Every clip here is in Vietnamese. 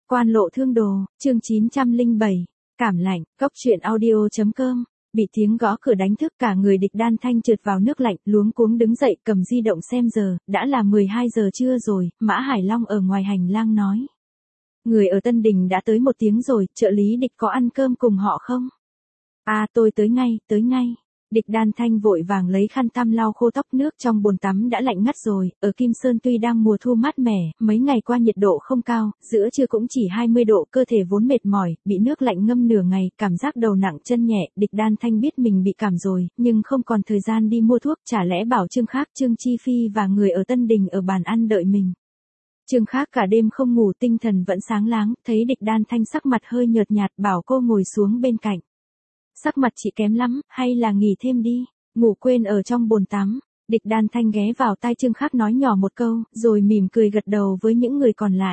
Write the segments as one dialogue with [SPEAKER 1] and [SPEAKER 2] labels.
[SPEAKER 1] Quan lộ thương đồ, chương 907, cảm lạnh, cốc truyện audio.com. Bị tiếng gõ cửa đánh thức, cả người Địch Đan Thanh trượt vào nước lạnh, luống cuống đứng dậy, cầm di động xem giờ, đã là 12 giờ trưa rồi. Mã Hải Long ở ngoài hành lang nói. Người ở Tân Đình đã tới 1 tiếng rồi, trợ lý Địch có ăn cơm cùng họ không? À, tôi tới ngay. Địch Đan Thanh vội vàng lấy khăn tăm lau khô tóc, nước trong bồn tắm đã lạnh ngắt rồi. Ở Kim Sơn tuy đang mùa thu mát mẻ, mấy ngày qua nhiệt độ không cao, giữa trưa cũng chỉ 20 độ, cơ thể vốn mệt mỏi, bị nước lạnh ngâm nửa ngày, cảm giác đầu nặng chân nhẹ. Địch Đan Thanh biết mình bị cảm rồi, nhưng không còn thời gian đi mua thuốc, chả lẽ bảo Trương Khác, Trương Chi Phi và người ở Tân Đình ở bàn ăn đợi mình. Trương Khác cả đêm không ngủ, tinh thần vẫn sáng láng, thấy Địch Đan Thanh sắc mặt hơi nhợt nhạt, bảo cô ngồi xuống bên cạnh. Sắc mặt chị kém lắm, hay là nghỉ thêm đi, ngủ quên ở trong bồn tắm. Địch Đan Thanh ghé vào tai Trương Khác nói nhỏ một câu, rồi mỉm cười gật đầu với những người còn lại.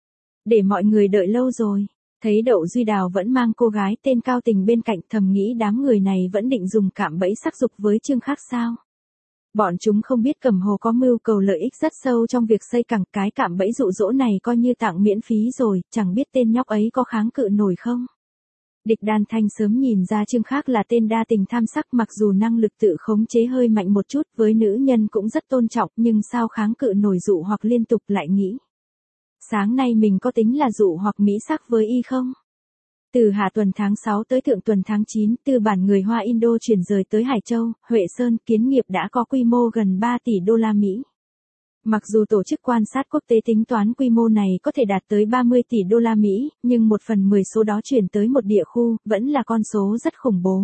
[SPEAKER 1] Để mọi người đợi lâu rồi, thấy Đậu Duy Đào vẫn mang cô gái tên Cao Tình bên cạnh, thầm nghĩ đám người này vẫn định dùng cạm bẫy sắc dục với Trương Khác sao. Bọn chúng không biết Cẩm Hồ có mưu cầu lợi ích rất sâu trong việc xây cảng, cái cạm bẫy dụ dỗ này coi như tặng miễn phí rồi, chẳng biết tên nhóc ấy có kháng cự nổi không. Địch Đan Thanh sớm nhìn ra Trương Khác là tên đa tình tham sắc, mặc dù năng lực tự khống chế hơi mạnh một chút, với nữ nhân cũng rất tôn trọng, nhưng sao kháng cự nổi dụ hoặc liên tục. Lại nghĩ, sáng nay mình có tính là dụ hoặc mỹ sắc với y không? Từ hạ tuần tháng 6 tới thượng tuần tháng 9, tư bản người Hoa Indo chuyển rời tới Hải Châu, Huệ Sơn, kiến nghiệp đã có quy mô gần 3 tỷ đô la Mỹ. Mặc dù tổ chức quan sát quốc tế tính toán quy mô này có thể đạt tới 30 tỷ đô la Mỹ, nhưng 1/10 số đó chuyển tới một địa khu, vẫn là con số rất khủng bố.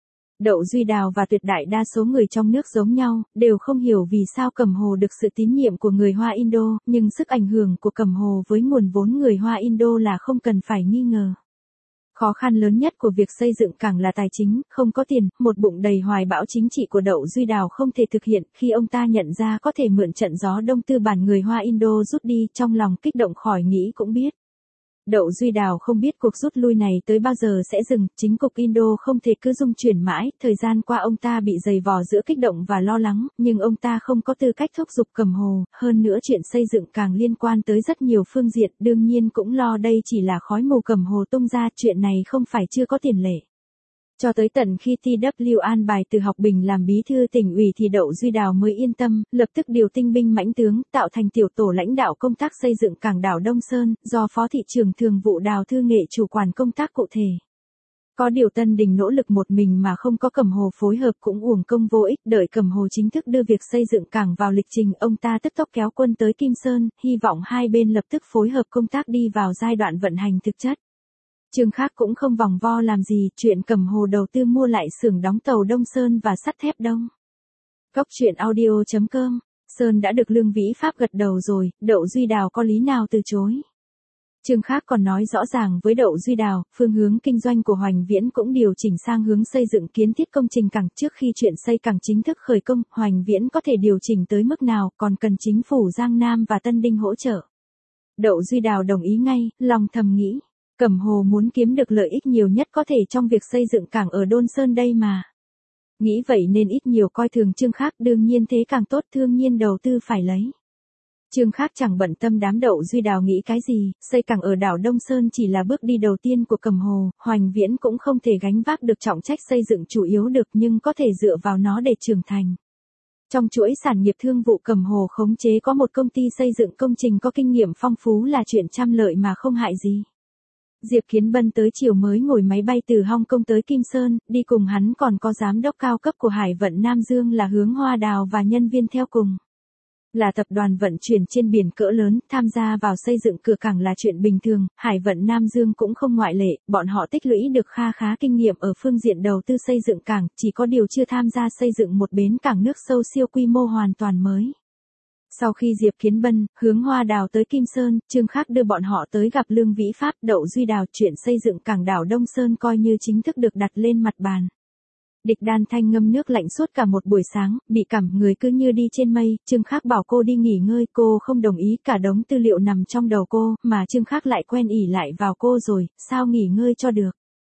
[SPEAKER 1] Đậu Duy Đào và tuyệt đại đa số người trong nước giống nhau, đều không hiểu vì sao Cẩm Hồ được sự tín nhiệm của người Hoa Indo, nhưng sức ảnh hưởng của Cẩm Hồ với nguồn vốn người Hoa Indo là không cần phải nghi ngờ. Khó khăn lớn nhất của việc xây dựng cảng là tài chính, không có tiền, một bụng đầy hoài bão chính trị của Đậu Duy Đào không thể thực hiện. Khi ông ta nhận ra có thể mượn trận gió đông tư bản người Hoa Indo rút đi, trong lòng kích động khỏi nghĩ cũng biết. Đậu Duy Đào không biết cuộc rút lui này tới bao giờ sẽ dừng, chính cục Indo không thể cứ dung chuyển mãi, thời gian qua ông ta bị dày vò giữa kích động và lo lắng, nhưng ông ta không có tư cách thúc giục Cẩm Hồ, hơn nữa chuyện xây dựng càng liên quan tới rất nhiều phương diện, đương nhiên cũng lo đây chỉ là khói mù Cẩm Hồ tung ra, chuyện này không phải chưa có tiền lệ. Cho tới tận khi TW an bài Từ Học Bình làm bí thư tỉnh ủy thì Đậu Duy Đào mới yên tâm, lập tức điều tinh binh mãnh tướng, tạo thành tiểu tổ lãnh đạo công tác xây dựng cảng đảo Đông Sơn, do Phó thị trưởng thường vụ Đào Thư Nghệ chủ quản công tác cụ thể. Có điều Tân Đình nỗ lực một mình mà không có Cẩm Hồ phối hợp cũng uổng công vô ích, đợi Cẩm Hồ chính thức đưa việc xây dựng cảng vào lịch trình, ông ta tức tốc kéo quân tới Kim Sơn, hy vọng hai bên lập tức phối hợp công tác đi vào giai đoạn vận hành thực chất. Trương Khác cũng không vòng vo làm gì, chuyện Cẩm Hồ đầu tư mua lại xưởng đóng tàu Đông Sơn và sắt thép Đông. Cốc truyện audio.com, Sơn đã được Lương Vĩ Pháp gật đầu rồi, Đậu Duy Đào có lý nào từ chối. Trương Khác còn nói rõ ràng với Đậu Duy Đào, phương hướng kinh doanh của Hoành Viễn cũng điều chỉnh sang hướng xây dựng kiến thiết công trình cảng. Trước khi chuyện xây cảng chính thức khởi công, Hoành Viễn có thể điều chỉnh tới mức nào, còn cần chính phủ Giang Nam và Tân Đinh hỗ trợ. Đậu Duy Đào đồng ý ngay, lòng thầm nghĩ. Cẩm Hồ muốn kiếm được lợi ích nhiều nhất có thể trong việc xây dựng cảng ở Đôn Sơn đây mà. Nghĩ vậy nên ít nhiều coi thường Trương Khác, đương nhiên thế càng tốt, thương nhiên đầu tư phải lấy. Trương Khác chẳng bận tâm đám Đậu Duy Đào nghĩ cái gì, xây cảng ở đảo Đông Sơn chỉ là bước đi đầu tiên của Cẩm Hồ, Hoành Viễn cũng không thể gánh vác được trọng trách xây dựng chủ yếu được, nhưng có thể dựa vào nó để trưởng thành. Trong chuỗi sản nghiệp thương vụ Cẩm Hồ khống chế có một công ty xây dựng công trình có kinh nghiệm phong phú là chuyện trăm lợi mà không hại gì. Diệp Kiến Bân tới chiều mới ngồi máy bay từ Hong Kong tới Kim Sơn, đi cùng hắn còn có giám đốc cao cấp của Hải vận Nam Dương là Hướng Hoa Đào và nhân viên theo cùng. Là tập đoàn vận chuyển trên biển cỡ lớn, tham gia vào xây dựng cửa cảng là chuyện bình thường, Hải vận Nam Dương cũng không ngoại lệ, bọn họ tích lũy được kha khá kinh nghiệm ở phương diện đầu tư xây dựng cảng, chỉ có điều chưa tham gia xây dựng một bến cảng nước sâu siêu quy mô hoàn toàn mới. Sau khi Diệp Kiến Bân, Hướng Hoa Đào tới Kim Sơn, Trương Khác đưa bọn họ tới gặp Lương Vĩ Pháp, Đậu Duy Đào, chuyện xây dựng cảng đảo Đông Sơn coi như chính thức được đặt lên mặt bàn. Địch Đan Thanh ngâm nước lạnh suốt cả một buổi sáng, bị cảm, người cứ như đi trên mây, Trương Khác bảo cô đi nghỉ ngơi, cô không đồng ý, cả đống tư liệu nằm trong đầu cô, mà Trương Khác lại quen ỉ lại vào cô rồi, sao nghỉ ngơi cho được.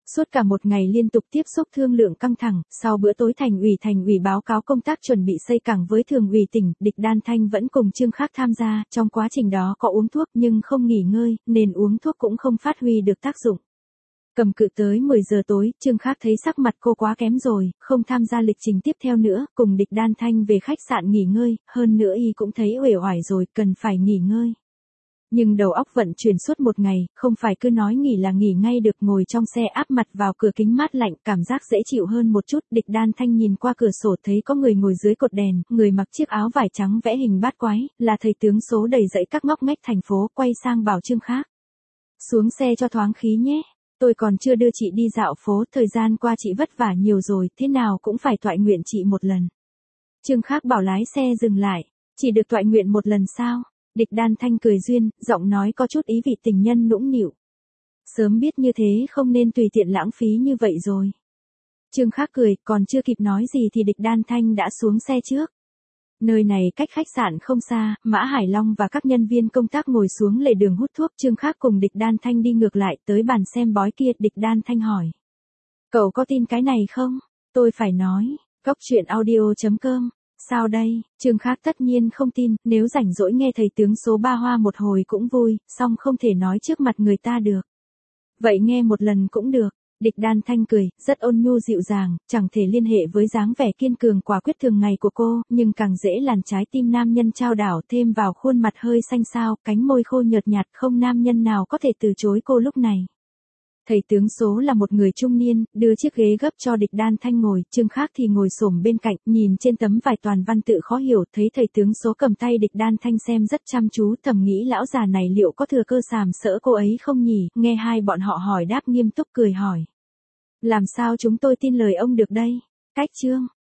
[SPEAKER 1] Suốt cả một ngày liên tục tiếp xúc thương lượng căng thẳng, sau bữa tối thành ủy báo cáo công tác chuẩn bị xây cảng với thường ủy tỉnh, Địch Đan Thanh vẫn cùng Trương Khác tham gia, trong quá trình đó có uống thuốc nhưng không nghỉ ngơi, nên uống thuốc cũng không phát huy được tác dụng. Cầm cự tới 10 giờ tối, Trương Khác thấy sắc mặt cô quá kém rồi, không tham gia lịch trình tiếp theo nữa, cùng Địch Đan Thanh về khách sạn nghỉ ngơi, hơn nữa y cũng thấy uể oải rồi, cần phải nghỉ ngơi. Nhưng đầu óc vận chuyển suốt một ngày, không phải cứ nói nghỉ là nghỉ ngay được, ngồi trong xe áp mặt vào cửa kính mát lạnh, cảm giác dễ chịu hơn một chút. Địch Đan Thanh nhìn qua cửa sổ thấy có người ngồi dưới cột đèn, người mặc chiếc áo vải trắng vẽ hình bát quái, là thầy tướng số đầy dẫy các ngóc ngách thành phố, quay sang bảo Trương Khác. Xuống xe cho thoáng khí nhé. Tôi còn chưa đưa chị đi dạo phố, thời gian qua chị vất vả nhiều rồi, thế nào cũng phải toại nguyện chị một lần. Trương Khác bảo lái xe dừng lại. Chỉ được toại nguyện một lần sao? Địch Đan Thanh cười duyên, giọng nói có chút ý vị tình nhân nũng nịu. Sớm biết như thế không nên tùy tiện lãng phí như vậy rồi. Trương Khác cười, còn chưa kịp nói gì thì Địch Đan Thanh đã xuống xe trước. Nơi này cách khách sạn không xa, Mã Hải Long và các nhân viên công tác ngồi xuống lề đường hút thuốc. Trương Khác cùng Địch Đan Thanh đi ngược lại tới bàn xem bói kia. Địch Đan Thanh hỏi. Cậu có tin cái này không? Tôi phải nói. Cốc.audio.com. Sao đây? Trương Khác tất nhiên không tin, nếu rảnh rỗi nghe thầy tướng số 3 hoa một hồi cũng vui, song không thể nói trước mặt người ta được. Vậy nghe một lần cũng được. Địch Đan Thanh cười, rất ôn nhu dịu dàng, chẳng thể liên hệ với dáng vẻ kiên cường quả quyết thường ngày của cô, nhưng càng dễ làm trái tim nam nhân trao đảo, thêm vào khuôn mặt hơi xanh xao, cánh môi khô nhợt nhạt, không nam nhân nào có thể từ chối cô lúc này. Thầy tướng số là một người trung niên, đưa chiếc ghế gấp cho Địch Đan Thanh ngồi, Trương Khác thì ngồi xổm bên cạnh, nhìn trên tấm vải toàn văn tự khó hiểu, thấy thầy tướng số cầm tay Địch Đan Thanh xem rất chăm chú, thầm nghĩ lão già này liệu có thừa cơ sàm sỡ cô ấy không nhỉ, nghe hai bọn họ hỏi đáp nghiêm túc cười hỏi. Làm sao chúng tôi tin lời ông được đây? Cách chương.